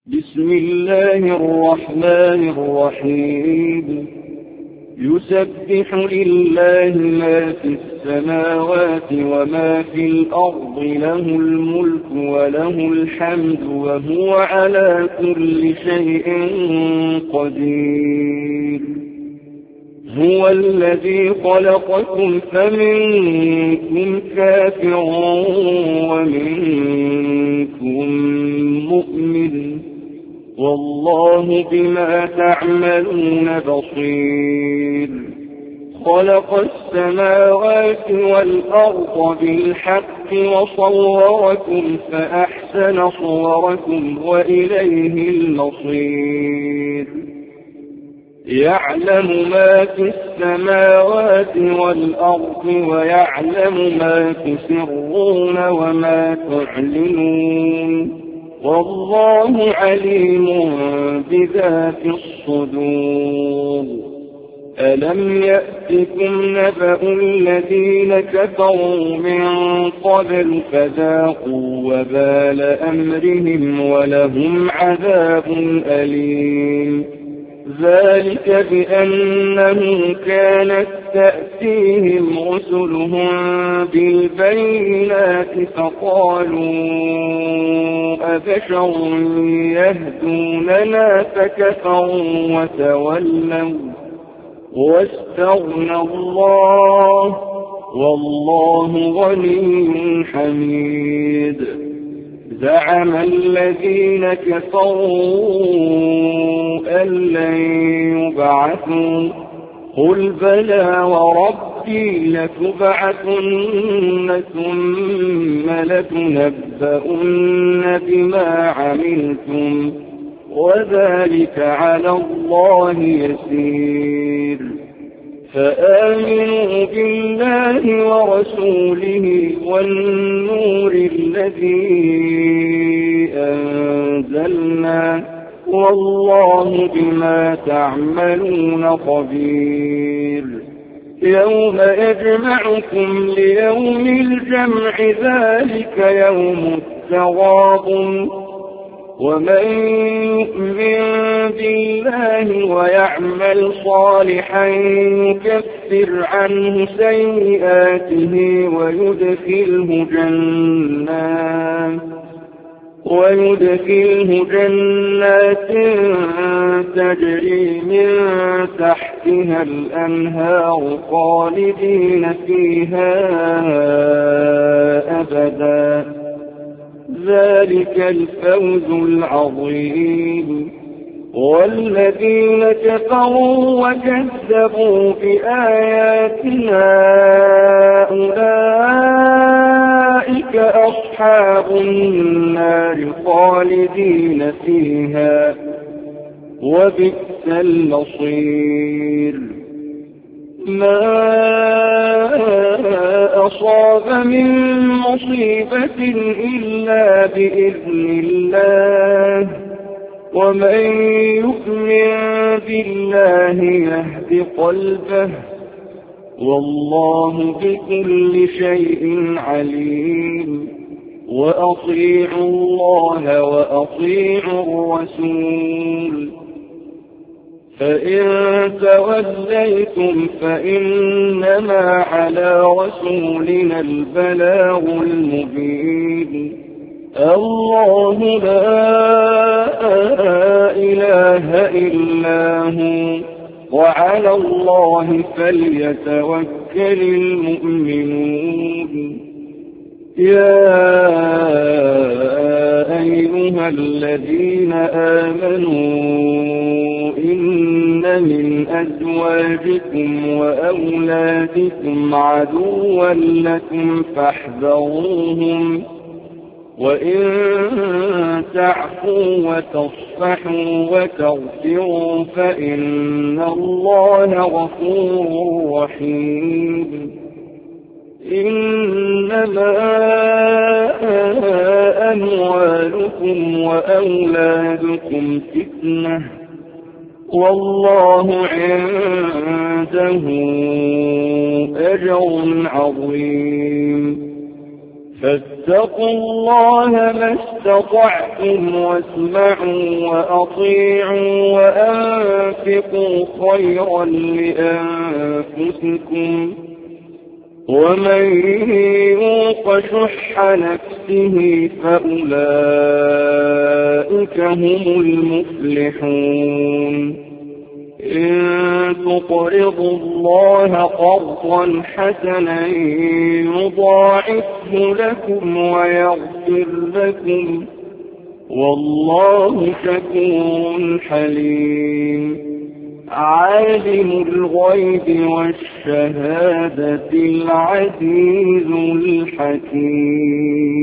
بسم الله الرحمن الرحيم يسبح لله ما في السماوات وما في الأرض له الملك وله الحمد وهو على كل شيء قدير هو الذي خلقكم فمنكم كافر ومنكم مؤمن والله بما تعملون بصير خلق السماوات والأرض بالحق وصوركم فأحسن صوركم وإليه المصير يعلم ما في السماوات والأرض ويعلم ما تسرون وما تعلنون والله عليم بذات الصدور ألم يأتكم نبأ الذين كفروا من قبل فذاقوا وبال أمرهم ولهم عذاب أليم ذلك بأنه كانت تأتيهم رسلهم بالبينات فقالوا أبشر يهدوننا فكفروا وتولوا واستغنى الله والله غني حميد زعم الذين كفروا أن لن يبعثوا قل بلى وربي لتبعثن ثم لتنبؤن بما عملتم وذلك على الله يسير فآمنوا بالله ورسوله والنور الذي أنزلنا والله بما تعملون خبير يوم يجمعكم ليوم الجمع ذلك يوم التغابن ومن يؤمن بالله ويعمل صالحا يكفر عنه سيئاته ويدخله جنات تجري من تحتها الأنهار خالدين فيها أبدا ذلك الفوز العظيم والذين كفروا وكذبوا بآياتنا أولئك أصحاب النار خالدين فيها وبئس المصير ما أصاب من مصيبة إلا بإذن الله ومن يؤمن بالله يهد قلبه والله بكل شيء عليم وأطيعوا الله وأطيعوا الرسول فإن توليتم فإنما على رسولنا البلاغ المبين الله لا إله إلا هو وعلى الله فليتوكل المؤمنون يا أيها الذين آمنوا إن من أزواجكم وأولادكم عدوا لكم فاحذروهم وإن تعفوا وتصفحوا وتغفروا فإن الله غفور رحيم إنما أموالكم وأولادكم فتنة والله عنده أجر عظيم فاتقوا الله ما استطعتم واسمعوا وأطيعوا وأنفقوا خيرا لأنفسكم ومن يوق شح نفسه فأولئك هم المفلحون إن تقرضوا الله قرضا حسنا يضاعفه لكم ويغفر لكم والله شكور حليم عالم الغيب والشهادة العزيز الحكيم